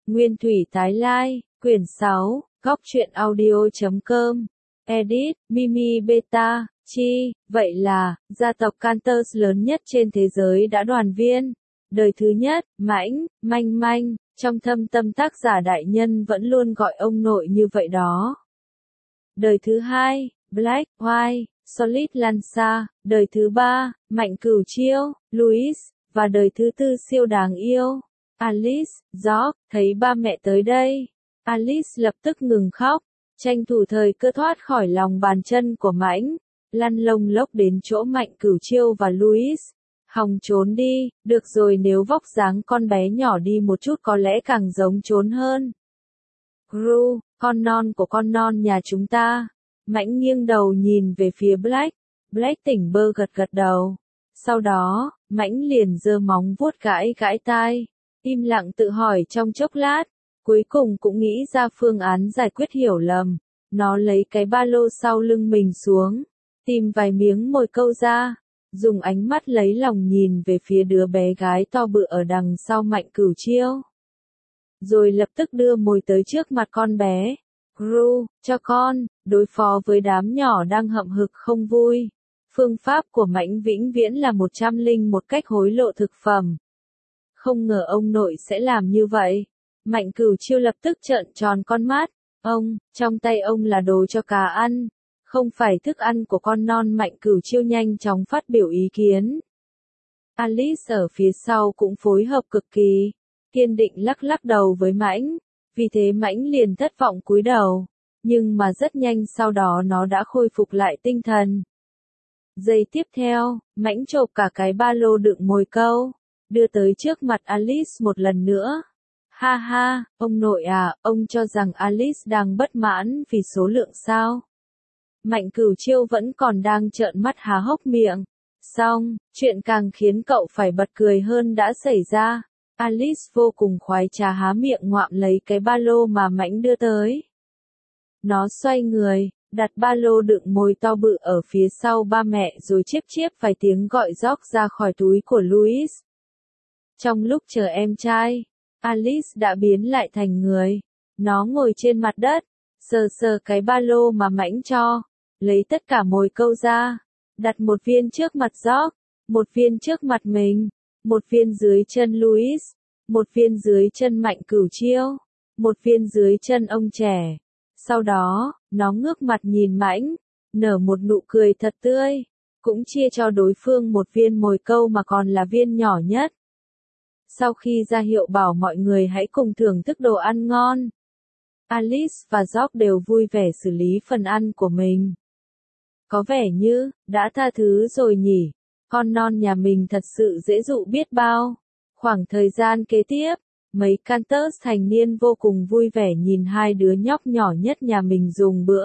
Nguyên thủy tái lai, quyển 6, góc truyện audio.com, edit, Mimi Beta, Chi, vậy là, gia tộc Cantus lớn nhất trên thế giới đã đoàn viên. Đời thứ nhất, Mãnh, Manh Manh, trong thâm tâm tác giả đại nhân vẫn luôn gọi ông nội như vậy đó. Đời thứ hai, Black, White, Solid Lanza, đời thứ ba, Mạnh Cửu Chiêu, Louis, và đời thứ tư siêu đáng yêu, Alice, George. Thấy ba mẹ tới đây, Alice lập tức ngừng khóc, tranh thủ thời cơ thoát khỏi lòng bàn chân của Mãnh, lăn lông lốc đến chỗ Mạnh Cửu Chiêu và Louis. Hòng trốn đi, được rồi, nếu vóc dáng con bé nhỏ đi một chút có lẽ càng giống trốn hơn. Gru, con non của con non nhà chúng ta. Mãnh nghiêng đầu nhìn về phía Black. Black tỉnh bơ gật gật đầu. Sau đó, Mãnh liền giơ móng vuốt gãi gãi tai. Im lặng tự hỏi trong chốc lát. Cuối cùng cũng nghĩ ra phương án giải quyết hiểu lầm. Nó lấy cái ba lô sau lưng mình xuống. Tìm vài miếng mồi câu ra. Dùng ánh mắt lấy lòng nhìn về phía đứa bé gái to bự ở đằng sau Mạnh Cửu Chiêu. Rồi lập tức đưa mồi tới trước mặt con bé. Gru, cho con, đối phó với đám nhỏ đang hậm hực không vui. Phương pháp của Mãnh vĩnh viễn là 101 cách hối lộ thực phẩm. Không ngờ ông nội sẽ làm như vậy. Mạnh Cửu Chiêu lập tức trợn tròn con mắt. Ông, trong tay ông là đồ cho cá ăn. Không phải thức ăn của con non. Mạnh Cửu Chiêu nhanh chóng phát biểu ý kiến. Alice ở phía sau cũng phối hợp cực kỳ. Kiên định lắc lắc đầu với Mãnh. Vì thế Mãnh liền thất vọng cúi đầu. Nhưng mà rất nhanh sau đó nó đã khôi phục lại tinh thần. Giây tiếp theo, Mãnh chộp cả cái ba lô đựng mồi câu. Đưa tới trước mặt Alice một lần nữa. Ha ha, ông nội à, ông cho rằng Alice đang bất mãn vì số lượng sao? Mạnh Cửu Chiêu vẫn còn đang trợn mắt há hốc miệng. Xong, chuyện càng khiến cậu phải bật cười hơn đã xảy ra. Alice vô cùng khoái trá há miệng ngoạm lấy cái ba lô mà Mãnh đưa tới. Nó xoay người, đặt ba lô đựng mồi to bự ở phía sau ba mẹ rồi chiếp chiếp vài tiếng gọi George ra khỏi túi của Louis. Trong lúc chờ em trai, Alice đã biến lại thành người. Nó ngồi trên mặt đất, sờ sờ cái ba lô mà Mãnh cho, lấy tất cả mồi câu ra, đặt một viên trước mặt George, một viên trước mặt mình, một viên dưới chân Louis, một viên dưới chân Mạnh Cửu Chiêu, một viên dưới chân ông trẻ. Sau đó, nó ngước mặt nhìn Mãnh, nở một nụ cười thật tươi, cũng chia cho đối phương một viên mồi câu mà còn là viên nhỏ nhất. Sau khi ra hiệu bảo mọi người hãy cùng thưởng thức đồ ăn ngon, Alice và George đều vui vẻ xử lý phần ăn của mình. Có vẻ như, đã tha thứ rồi nhỉ, con non nhà mình thật sự dễ dụ biết bao. Khoảng thời gian kế tiếp, mấy Cantus thành niên vô cùng vui vẻ nhìn hai đứa nhóc nhỏ nhất nhà mình dùng bữa.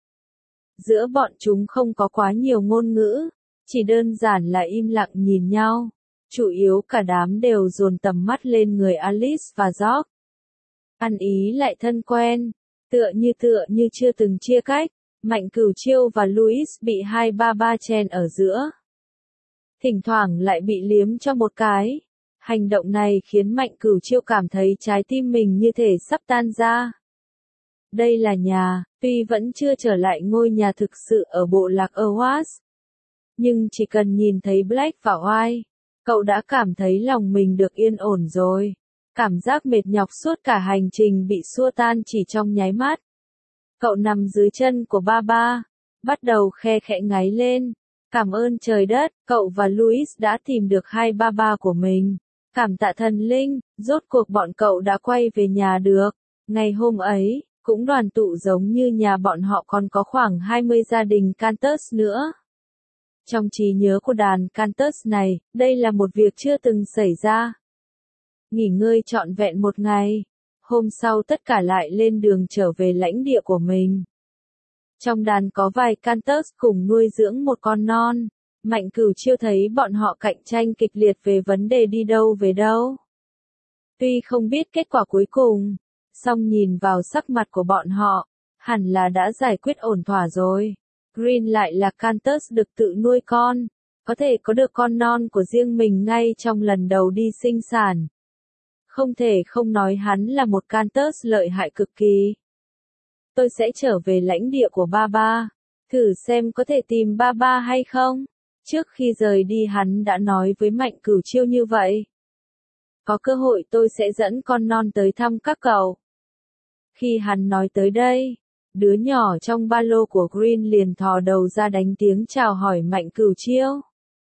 Giữa bọn chúng không có quá nhiều ngôn ngữ, chỉ đơn giản là im lặng nhìn nhau. Chủ yếu cả đám đều dồn tầm mắt lên người Alice và George. Ăn ý lại thân quen, tựa như chưa từng chia cách. Mạnh Cửu Chiêu và Louis bị hai ba ba chen ở giữa. Thỉnh thoảng lại bị liếm cho một cái. Hành động này khiến Mạnh Cửu Chiêu cảm thấy trái tim mình như thể sắp tan ra. Đây là nhà, tuy vẫn chưa trở lại ngôi nhà thực sự ở bộ lạc Awas. Nhưng chỉ cần nhìn thấy Black và White, cậu đã cảm thấy lòng mình được yên ổn rồi. Cảm giác mệt nhọc suốt cả hành trình bị xua tan chỉ trong nháy mắt. Cậu nằm dưới chân của ba ba, bắt đầu khe khẽ ngáy lên. Cảm ơn trời đất, cậu và Louis đã tìm được hai ba ba của mình. Cảm tạ thần linh, rốt cuộc bọn cậu đã quay về nhà được. Ngày hôm ấy, cũng đoàn tụ giống như nhà bọn họ còn có khoảng 20 gia đình Cantus nữa. Trong trí nhớ của đàn Cantus này, đây là một việc chưa từng xảy ra. Nghỉ ngơi trọn vẹn một ngày. Hôm sau tất cả lại lên đường trở về lãnh địa của mình. Trong đàn có vài Cantus cùng nuôi dưỡng một con non. Mạnh Cửu Chiêu thấy bọn họ cạnh tranh kịch liệt về vấn đề đi đâu về đâu. Tuy không biết kết quả cuối cùng, song nhìn vào sắc mặt của bọn họ, hẳn là đã giải quyết ổn thỏa rồi. Green lại là Cantus được tự nuôi con, có thể có được con non của riêng mình ngay trong lần đầu đi sinh sản. Không thể không nói hắn là một Cantus lợi hại cực kỳ. Tôi sẽ trở về lãnh địa của ba ba, thử xem có thể tìm ba ba hay không. Trước khi rời đi hắn đã nói với Mạnh Cửu Chiêu như vậy. Có cơ hội tôi sẽ dẫn con non tới thăm các cậu. Khi hắn nói tới đây, đứa nhỏ trong ba lô của Green liền thò đầu ra đánh tiếng chào hỏi Mạnh Cửu Chiêu.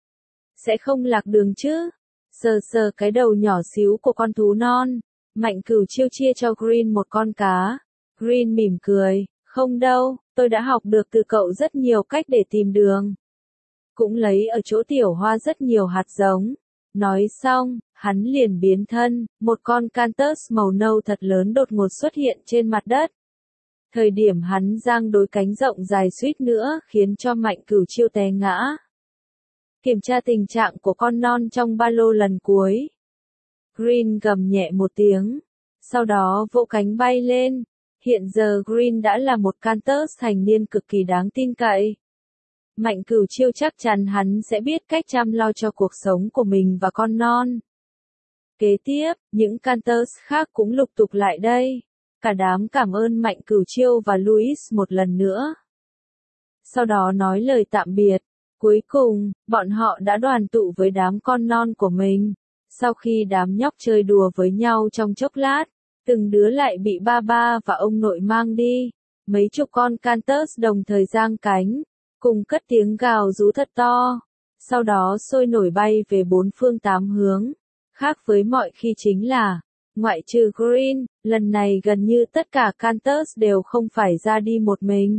Sẽ không lạc đường chứ? Sờ sờ cái đầu nhỏ xíu của con thú non, Mạnh Cửu Chiêu chia cho Green một con cá. Green mỉm cười, không đâu, tôi đã học được từ cậu rất nhiều cách để tìm đường. Cũng lấy ở chỗ tiểu hoa rất nhiều hạt giống. Nói xong, hắn liền biến thân, một con Cantus màu nâu thật lớn đột ngột xuất hiện trên mặt đất. Thời điểm hắn giang đôi cánh rộng dài suýt nữa khiến cho Mạnh Cửu Chiêu té ngã. Kiểm tra tình trạng của con non trong ba lô lần cuối. Green gầm nhẹ một tiếng, sau đó vỗ cánh bay lên. Hiện giờ Green đã là một Cantus thành niên cực kỳ đáng tin cậy. Mạnh Cửu Chiêu chắc chắn hắn sẽ biết cách chăm lo cho cuộc sống của mình và con non. Kế tiếp, những Cantus khác cũng lục tục lại đây. Cả đám cảm ơn Mạnh Cửu Chiêu và Louis một lần nữa. Sau đó nói lời tạm biệt. Cuối cùng, bọn họ đã đoàn tụ với đám con non của mình. Sau khi đám nhóc chơi đùa với nhau trong chốc lát, từng đứa lại bị ba ba và ông nội mang đi. Mấy chục con Cantus đồng thời giang cánh, cùng cất tiếng gào rú thật to. Sau đó sôi nổi bay về bốn phương tám hướng. Khác với mọi khi chính là, ngoại trừ Green, lần này gần như tất cả Cantus đều không phải ra đi một mình.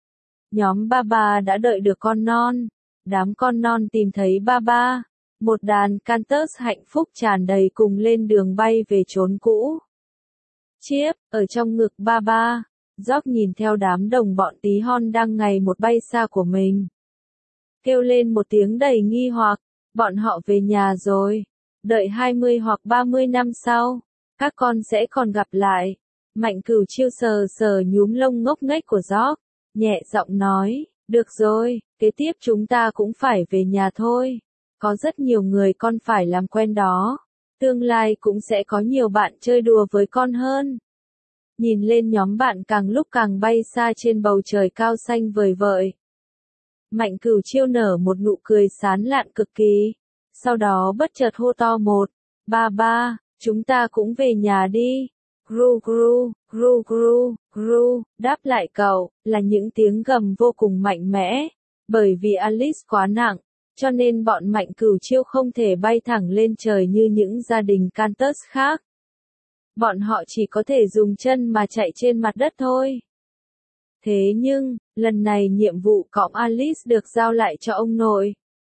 Nhóm ba ba đã đợi được con non. Đám con non tìm thấy ba ba. Một đàn Cantus hạnh phúc tràn đầy cùng lên đường bay về chốn cũ. Chiếp, ở trong ngực ba ba, George nhìn theo đám đồng bọn tí hon đang ngày một bay xa của mình. Kêu lên một tiếng đầy nghi hoặc, bọn họ về nhà rồi. Đợi 20 hoặc 30 năm sau, các con sẽ còn gặp lại. Mạnh Cửu Chiêu sờ sờ nhúm lông ngốc nghếch của George, nhẹ giọng nói, được rồi, kế tiếp chúng ta cũng phải về nhà thôi. Có rất nhiều người con phải làm quen đó. Tương lai cũng sẽ có nhiều bạn chơi đùa với con hơn. Nhìn lên nhóm bạn càng lúc càng bay xa trên bầu trời cao xanh vời vợi. Mạnh Cửu Chiêu nở một nụ cười sán lạn cực kỳ. Sau đó bất chợt hô to một, ba ba, chúng ta cũng về nhà đi. Gru gru, gru gru, gru, đáp lại cậu, là những tiếng gầm vô cùng mạnh mẽ. Bởi vì Alice quá nặng, cho nên bọn Mạnh Cửu Chiêu không thể bay thẳng lên trời như những gia đình Cantus khác. Bọn họ chỉ có thể dùng chân mà chạy trên mặt đất thôi. Thế nhưng, lần này nhiệm vụ cõng Alice được giao lại cho ông nội.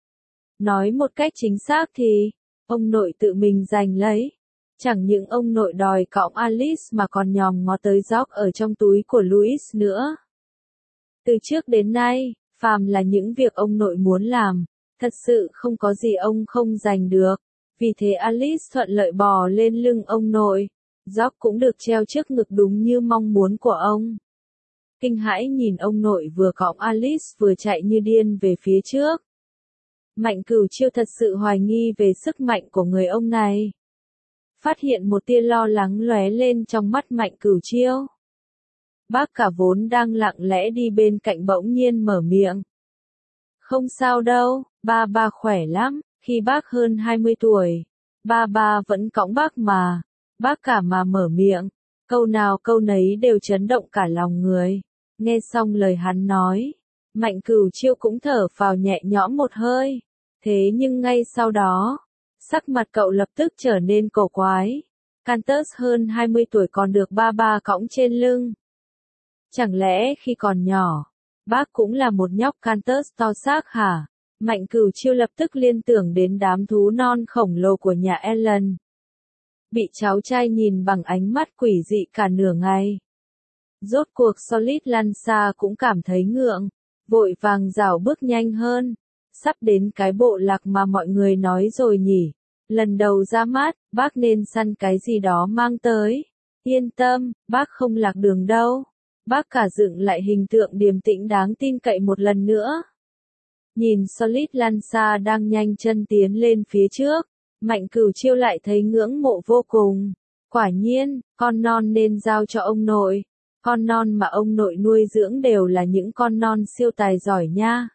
Nói một cách chính xác thì, ông nội tự mình giành lấy. Chẳng những ông nội đòi cõng Alice mà còn nhòm ngó tới George ở trong túi của Louis nữa. Từ trước đến nay, phàm là những việc ông nội muốn làm, thật sự không có gì ông không giành được. Vì thế Alice thuận lợi bò lên lưng ông nội. George cũng được treo trước ngực đúng như mong muốn của ông. Kinh hãi nhìn ông nội vừa cõng Alice vừa chạy như điên về phía trước. Mạnh Cửu Chiêu thật sự hoài nghi về sức mạnh của người ông này. Phát hiện một tia lo lắng lóe lên trong mắt Mạnh Cửu Chiêu. Bác cả vốn đang lặng lẽ đi bên cạnh bỗng nhiên mở miệng. Không sao đâu, ba ba khỏe lắm, khi bác hơn 20 tuổi. Ba ba vẫn cõng bác mà. Bác cả mà mở miệng, câu nào câu nấy đều chấn động cả lòng người. Nghe xong lời hắn nói, Mạnh Cửu Chiêu cũng thở phào nhẹ nhõm một hơi. Thế nhưng ngay sau đó, sắc mặt cậu lập tức trở nên cổ quái. Cantus hơn 20 tuổi còn được ba ba cõng trên lưng. Chẳng lẽ khi còn nhỏ, bác cũng là một nhóc Cantus to xác hả? Mạnh Cửu Chiêu lập tức liên tưởng đến đám thú non khổng lồ của nhà Ellen. Bị cháu trai nhìn bằng ánh mắt quỷ dị cả nửa ngày. Rốt cuộc Solid Lanza cũng cảm thấy ngượng, vội vàng rảo bước nhanh hơn. Sắp đến cái bộ lạc mà mọi người nói rồi nhỉ. Lần đầu ra mắt, bác nên săn cái gì đó mang tới. Yên tâm, bác không lạc đường đâu. Bác cả dựng lại hình tượng điềm tĩnh đáng tin cậy một lần nữa. Nhìn Solid Lanza đang nhanh chân tiến lên phía trước. Mạnh Cửu Chiêu lại thấy ngưỡng mộ vô cùng. Quả nhiên, con non nên giao cho ông nội. Con non mà ông nội nuôi dưỡng đều là những con non siêu tài giỏi nha.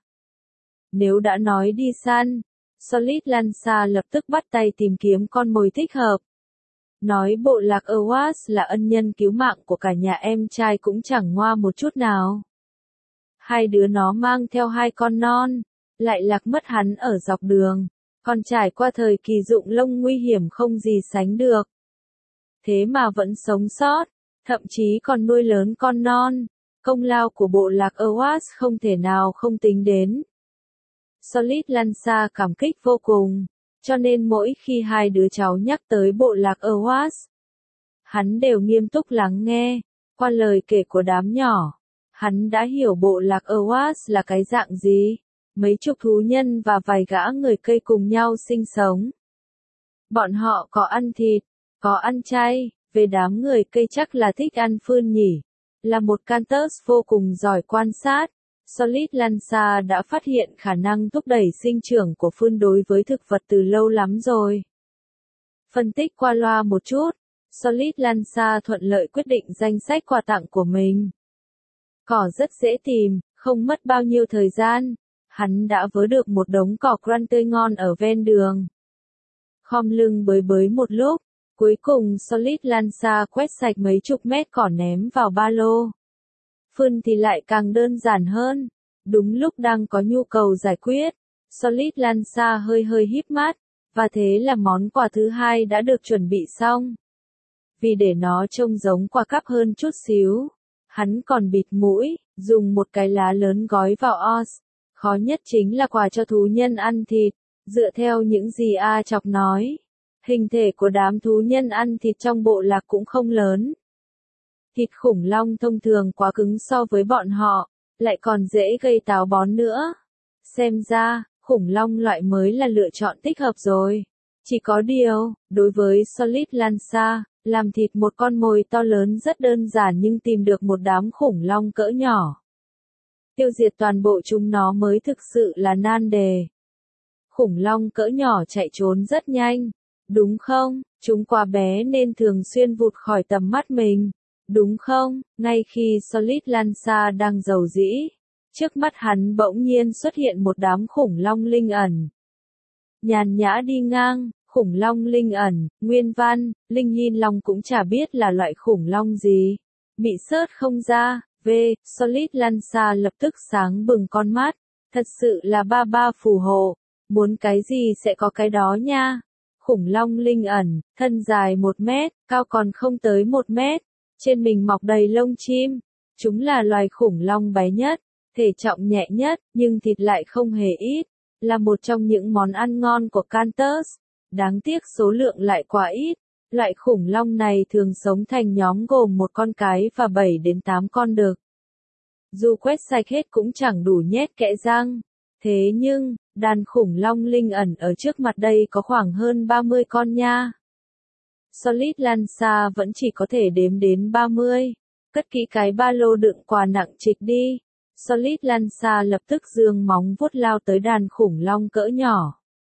Nếu đã nói đi săn, Solid Lanza lập tức bắt tay tìm kiếm con mồi thích hợp. Nói bộ lạc Awas là ân nhân cứu mạng của cả nhà em trai cũng chẳng ngoa một chút nào. Hai đứa nó mang theo hai con non, lại lạc mất hắn ở dọc đường, còn trải qua thời kỳ rụng lông nguy hiểm không gì sánh được. Thế mà vẫn sống sót, thậm chí còn nuôi lớn con non, công lao của bộ lạc Awas không thể nào không tính đến. Solid Lanza cảm kích vô cùng, cho nên mỗi khi hai đứa cháu nhắc tới bộ lạc Awas, hắn đều nghiêm túc lắng nghe. Qua lời kể của đám nhỏ, hắn đã hiểu bộ lạc Awas là cái dạng gì. Mấy chục thú nhân và vài gã người cây cùng nhau sinh sống. Bọn họ có ăn thịt, có ăn chay, về đám người cây chắc là thích ăn phươn nhỉ. Là một Cantus vô cùng giỏi quan sát, Solid Lanza đã phát hiện khả năng thúc đẩy sinh trưởng của phươn đối với thực vật từ lâu lắm rồi. Phân tích qua loa một chút, Solid Lanza thuận lợi quyết định danh sách quà tặng của mình. Cỏ rất dễ tìm, không mất bao nhiêu thời gian, hắn đã vớ được một đống cỏ gran tươi ngon ở ven đường. Khom lưng bới bới một lúc, cuối cùng Solid Lanza quét sạch mấy chục mét cỏ ném vào ba lô. Phươn thì lại càng đơn giản hơn. Đúng lúc đang có nhu cầu giải quyết, Solid Lanza hơi híp mắt, và thế là món quà thứ hai đã được chuẩn bị xong. Vì để nó trông giống quà cắp hơn chút xíu, hắn còn bịt mũi, dùng một cái lá lớn gói vào os. Khó nhất chính là quà cho thú nhân ăn thịt, dựa theo những gì A Chọc nói. Hình thể của đám thú nhân ăn thịt trong bộ lạc cũng không lớn. Thịt khủng long thông thường quá cứng so với bọn họ, lại còn dễ gây táo bón nữa. Xem ra, khủng long loại mới là lựa chọn thích hợp rồi. Chỉ có điều, đối với Solid Lanza, làm thịt một con mồi to lớn rất đơn giản nhưng tìm được một đám khủng long cỡ nhỏ. Tiêu diệt toàn bộ chúng nó mới thực sự là nan đề. Khủng long cỡ nhỏ chạy trốn rất nhanh, đúng không? Chúng quá bé nên thường xuyên vụt khỏi tầm mắt mình, đúng không? Ngay khi Solid Lanza đang rầu rĩ, trước mắt hắn bỗng nhiên xuất hiện một đám khủng long linh ẩn. Nhàn nhã đi ngang, khủng long linh ẩn, nguyên văn, Linh Hin Long cũng chả biết là loại khủng long gì. Bị sớt không ra, Solid Lanza lập tức sáng bừng con mắt, thật sự là ba phù hộ, muốn cái gì sẽ có cái đó nha. Khủng long linh ẩn, thân dài 1 mét, cao còn không tới 1 mét, trên mình mọc đầy lông chim. Chúng là loài khủng long bé nhất, thể trọng nhẹ nhất, nhưng thịt lại không hề ít, là một trong những món ăn ngon của Cantus. Đáng tiếc số lượng lại quá ít. Loại khủng long này thường sống thành nhóm gồm một con cái và 7 đến 8 con đực. Dù quét sạch hết cũng chẳng đủ nhét kẽ răng. Thế nhưng, đàn khủng long linh ẩn ở trước mặt đây có khoảng hơn 30 con nha. Solid Lanza vẫn chỉ có thể đếm đến 30. Cất kỹ cái ba lô đựng quà nặng trịch đi. Solid Lanza lập tức giương móng vuốt lao tới đàn khủng long cỡ nhỏ.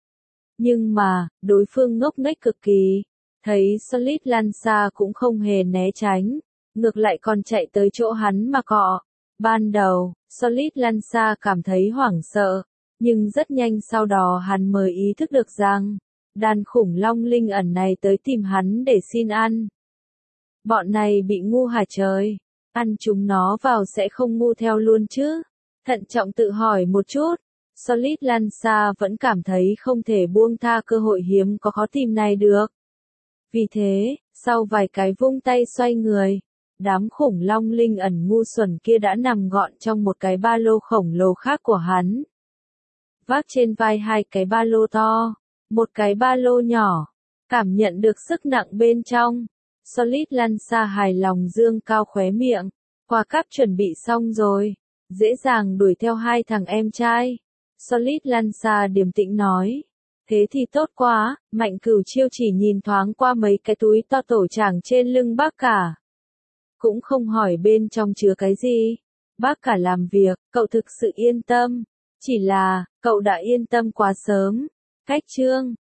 Nhưng mà, đối phương ngốc nghếch cực kỳ. Thấy Solid Lanza cũng không hề né tránh, ngược lại còn chạy tới chỗ hắn mà cọ. Ban đầu, Solid Lanza cảm thấy hoảng sợ, nhưng rất nhanh sau đó hắn mới ý thức được rằng, đàn khủng long linh ẩn này tới tìm hắn để xin ăn. Bọn này bị ngu hả trời? Ăn chúng nó vào sẽ không ngu theo luôn chứ? Thận trọng tự hỏi một chút, Solid Lanza vẫn cảm thấy không thể buông tha cơ hội hiếm có khó tìm này được. Vì thế, sau vài cái vung tay xoay người, đám khủng long linh ẩn ngu xuẩn kia đã nằm gọn trong một cái ba lô khổng lồ khác của hắn. Vác trên vai 2 cái ba lô to, một cái ba lô nhỏ, cảm nhận được sức nặng bên trong. Solid Lanza hài lòng dương cao khóe miệng, quà cáp chuẩn bị xong rồi, dễ dàng đuổi theo 2 thằng em trai. Solid Lanza điềm tĩnh nói. Thế thì tốt quá, Mạnh Cửu Chiêu chỉ nhìn thoáng qua mấy cái túi to tổ chảng trên lưng bác cả. Cũng không hỏi bên trong chứa cái gì. Bác cả làm việc, cậu thực sự yên tâm. Chỉ là, cậu đã yên tâm quá sớm. Cách chương